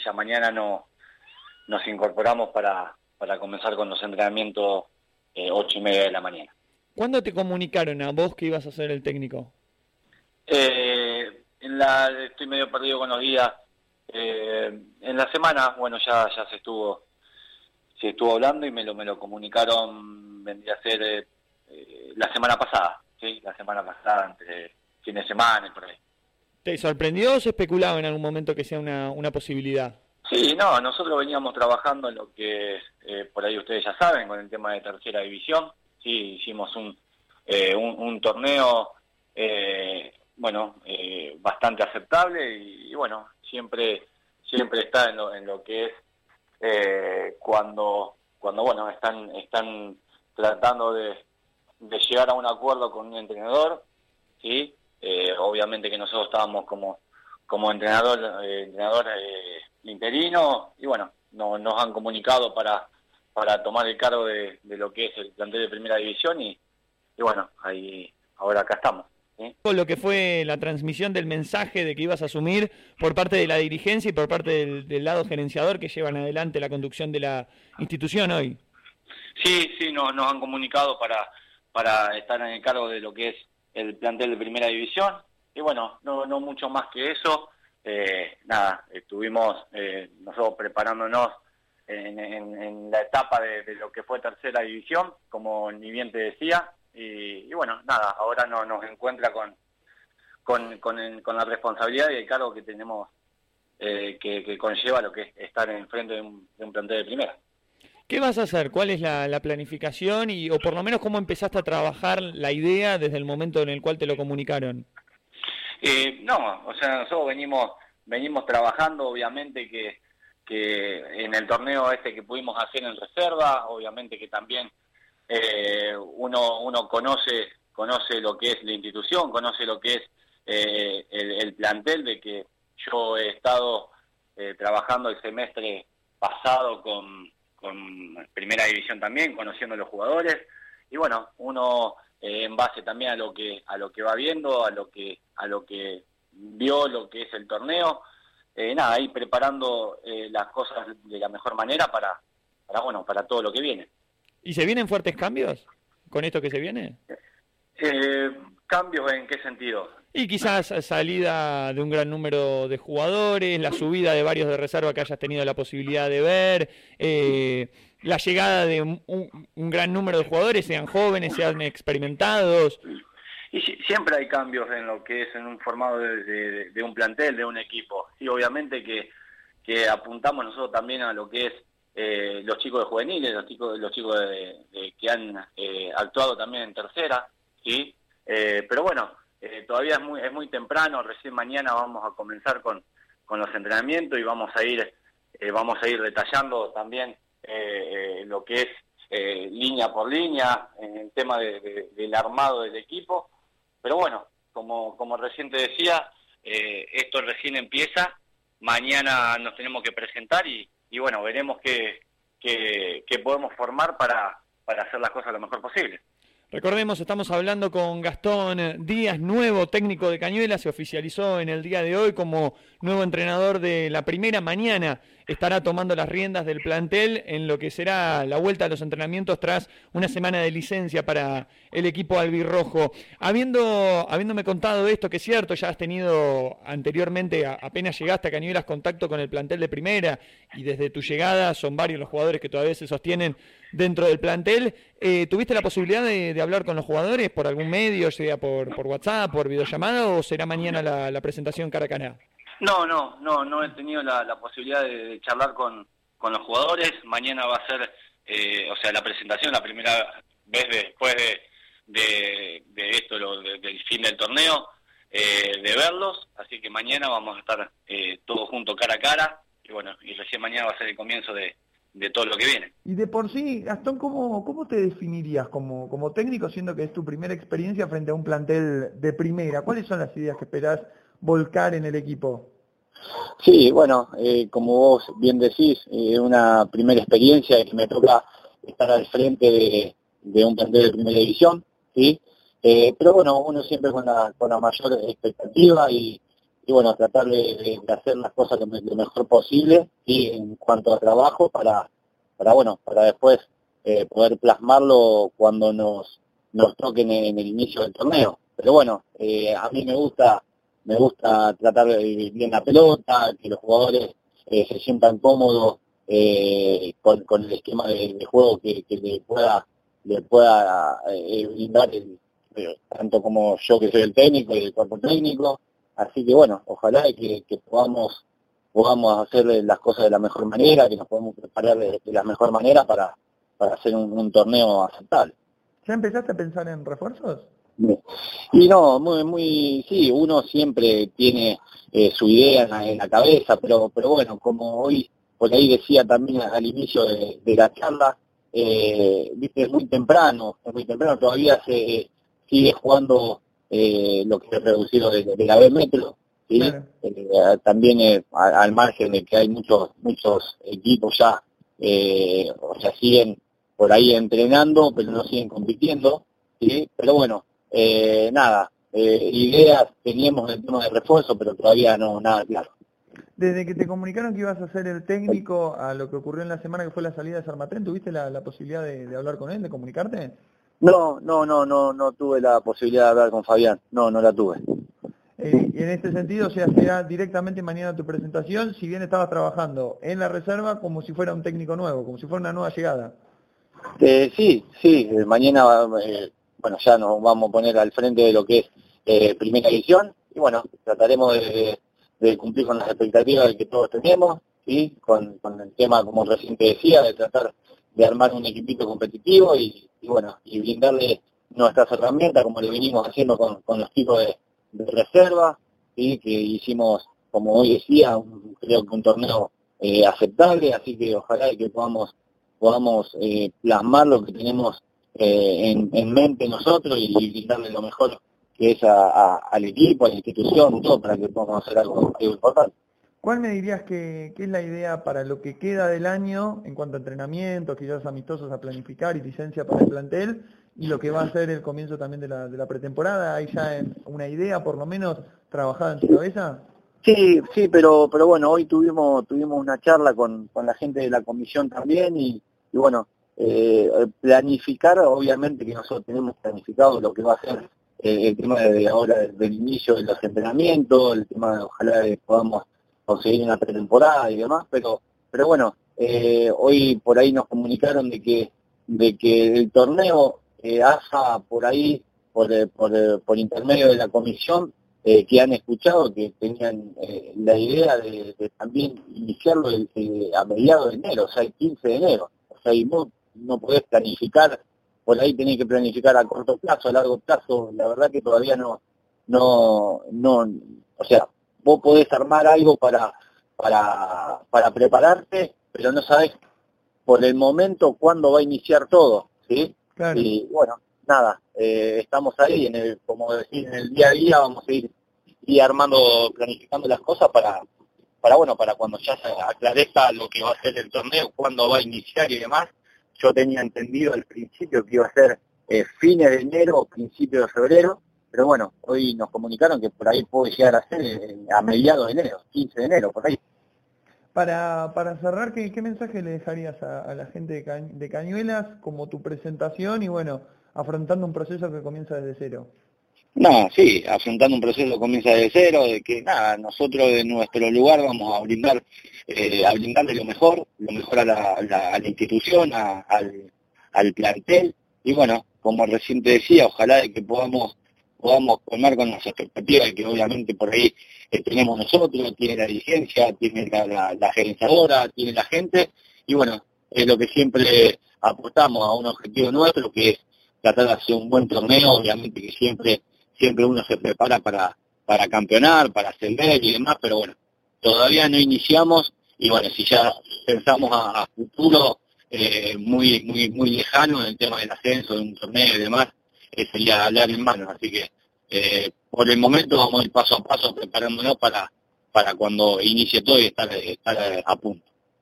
Ya mañana nos incorporamos para comenzar con los entrenamientos 8:30 de la mañana. ¿Cuándo te comunicaron a vos que ibas a ser el técnico? Estoy medio perdido con los días. En la semana, bueno, ya se estuvo hablando y me lo comunicaron, vendría a ser la semana pasada, ¿sí? La semana pasada, entre fin de semana y por ahí. ¿Te sorprendió o se especulaba en algún momento que sea una posibilidad? Sí, no, nosotros veníamos trabajando en lo que por ahí ustedes ya saben, con el tema de tercera división. Sí, hicimos un torneo, bastante aceptable y bueno, siempre está en lo que es cuando bueno, están tratando de llegar a un acuerdo con un entrenador, ¿sí? Obviamente que nosotros estábamos como entrenador interino y bueno, nos han comunicado para tomar el cargo de lo que es el plantel de primera división y bueno, ahora acá estamos. ¿Sí? Lo que fue la transmisión del mensaje de que ibas a asumir por parte de la dirigencia y por parte del lado gerenciador que llevan adelante la conducción de la institución hoy. Sí, nos han comunicado para estar en el cargo de lo que es el plantel de primera división y bueno, no mucho más que eso. Estuvimos nosotros preparándonos en la etapa de lo que fue tercera división, como ni bien te decía, y bueno, ahora nos encuentra con la responsabilidad y el cargo que tenemos que conlleva lo que es estar enfrente de un plantel de primera. ¿Qué vas a hacer? ¿Cuál es la planificación o por lo menos cómo empezaste a trabajar la idea desde el momento en el cual te lo comunicaron? Nosotros venimos trabajando, obviamente que en el torneo que pudimos hacer en reserva, obviamente que también uno conoce lo que es la institución, conoce lo que es el plantel, de que yo he estado trabajando el semestre pasado con primera división también, conociendo a los jugadores, y bueno, uno en base también a lo que va viendo, a lo que vio lo que es el torneo, ahí preparando las cosas de la mejor manera para todo lo que viene. ¿Y se vienen fuertes cambios con esto que se viene? ¿Cambios en qué sentido? Y quizás salida de un gran número de jugadores, la subida de varios de reserva que hayas tenido la posibilidad de ver, la llegada de un gran número de jugadores, sean jóvenes, sean experimentados. Y siempre hay cambios en lo que es en un formado de un plantel, de un equipo. Y obviamente que apuntamos nosotros también a lo que es los chicos de juveniles, los chicos que han actuado también en tercera, ¿sí? Pero bueno, todavía es muy temprano, recién mañana vamos a comenzar con los entrenamientos y vamos a ir detallando también lo que es línea por línea en el tema del armado del equipo. Pero bueno, como recién te decía, esto recién empieza, mañana nos tenemos que presentar y bueno, veremos qué podemos formar para hacer las cosas lo mejor posible. Recordemos, estamos hablando con Gastón Díaz, nuevo técnico de Cañuelas, se oficializó en el día de hoy como nuevo entrenador de la primera. Mañana estará tomando las riendas del plantel en lo que será la vuelta a los entrenamientos tras una semana de licencia para el equipo albirrojo. Habiéndome contado esto, que es cierto, ya has tenido anteriormente, apenas llegaste a Cañuelas, contacto con el plantel de primera y desde tu llegada son varios los jugadores que todavía se sostienen dentro del plantel. ¿Tuviste la posibilidad de hablar con los jugadores por algún medio, sea por WhatsApp, por videollamada, o será mañana la presentación cara a cara? No he tenido la posibilidad de charlar con los jugadores. Mañana va a ser la presentación, la primera vez después de esto, del fin del torneo, de verlos, así que mañana vamos a estar todos juntos cara a cara y bueno, y recién mañana va a ser el comienzo de todo lo que viene. Y de por sí, Gastón, ¿cómo te definirías como técnico, siendo que es tu primera experiencia frente a un plantel de primera? ¿Cuáles son las ideas que esperás volcar en el equipo? Sí, bueno, como vos bien decís, una primera experiencia que me toca estar al frente de un plantel de primera división, ¿sí? Pero bueno, uno siempre con la mayor expectativa y bueno, tratar de hacer las cosas lo mejor posible y en cuanto a trabajo para después poder plasmarlo cuando nos toquen en el inicio del torneo. Pero bueno, a mí me gusta tratar bien la pelota, que los jugadores se sientan cómodos con el esquema de juego que le pueda brindar tanto como yo que soy el técnico y el cuerpo técnico. Así que bueno, ojalá que podamos hacer las cosas de la mejor manera, que nos podamos preparar de la mejor manera para hacer un torneo aceptable. ¿Ya empezaste a pensar en refuerzos? Y no, sí, uno siempre tiene su idea en la cabeza, pero bueno, como hoy por ahí decía también al inicio de la charla, viste, es muy temprano, todavía se sigue jugando lo que es reducido de la B Metro, ¿sí? Claro. También al margen de que hay muchos equipos ya, o sea, siguen por ahí entrenando, pero no siguen compitiendo, ¿sí? Pero bueno, ideas teníamos en el tema de refuerzo, pero todavía nada claro. Desde que te comunicaron que ibas a ser el técnico a lo que ocurrió en la semana que fue la salida de Sarmatén, ¿tuviste la posibilidad de hablar con él, de comunicarte? No tuve la posibilidad de hablar con Fabián, no la tuve. Y en este sentido, o sea, será directamente mañana tu presentación, si bien estabas trabajando en la reserva como si fuera un técnico nuevo, como si fuera una nueva llegada. Sí, mañana, bueno, ya nos vamos a poner al frente de lo que es primera división, y bueno, trataremos de cumplir con las expectativas que todos tenemos, ¿sí? Con el tema, como recién te decía, de tratar de armar un equipito competitivo y bueno, y brindarle nuestras herramientas, como lo venimos haciendo con los chicos de reserva, ¿sí? Que hicimos, como hoy decía, creo que un torneo aceptable, así que ojalá que podamos plasmar lo que tenemos en mente nosotros y brindarle lo mejor que es al equipo, a la institución, todo para que podamos hacer algo importante. ¿Cuál me dirías que es la idea para lo que queda del año en cuanto a entrenamiento, quizás amistosos a planificar y licencia para el plantel, y lo que va a ser el comienzo también de la pretemporada? ¿Hay ya una idea por lo menos trabajada en tu cabeza? Sí, pero bueno, hoy tuvimos una charla con la gente de la comisión también y bueno, planificar, obviamente que nosotros tenemos planificado lo que va a ser el tema de ahora del inicio de los entrenamientos, el tema de ojalá podamos conseguir una pretemporada y demás, pero bueno, hoy por ahí nos comunicaron de que el torneo ASA por ahí, por intermedio de la comisión, que han escuchado que tenían la idea de también iniciarlo a mediados de enero, o sea, el 15 de enero. O sea, y vos no podés planificar, por ahí tenés que planificar a corto plazo, a largo plazo, la verdad que todavía no, o sea, vos podés armar algo para prepararte, pero no sabés por el momento cuándo va a iniciar todo, ¿sí? Claro. Y bueno, nada, estamos ahí, como decir, en el día a día vamos a ir armando, planificando las cosas para cuando ya se aclarezca lo que va a ser el torneo, cuándo va a iniciar y demás. Yo tenía entendido al principio que iba a ser fines de enero o principios de febrero, pero bueno, hoy nos comunicaron que por ahí puede llegar a ser a mediados de enero, 15 de enero, por ahí. Para cerrar, ¿qué mensaje le dejarías a la gente de Cañuelas como tu presentación y bueno, afrontando un proceso que comienza desde cero? No, sí, afrontando un proceso que comienza desde cero, de que nada, nosotros de nuestro lugar vamos a brindarle lo mejor a la institución, al plantel, y bueno, como recién te decía, ojalá de que podamos colmar con las expectativas que obviamente por ahí tenemos nosotros, tiene la dirigencia, tiene la gerenciadora, tiene la gente, y bueno, es lo que siempre apostamos a un objetivo nuestro, que es tratar de hacer un buen torneo, obviamente que siempre uno se prepara para campeonar, para ascender y demás, pero bueno, todavía no iniciamos, y bueno, si ya pensamos a futuro muy lejano en el tema del ascenso, de un torneo y demás, sería hablar en manos, así que por el momento vamos a ir paso a paso preparándonos para cuando inicie todo y estar a punto.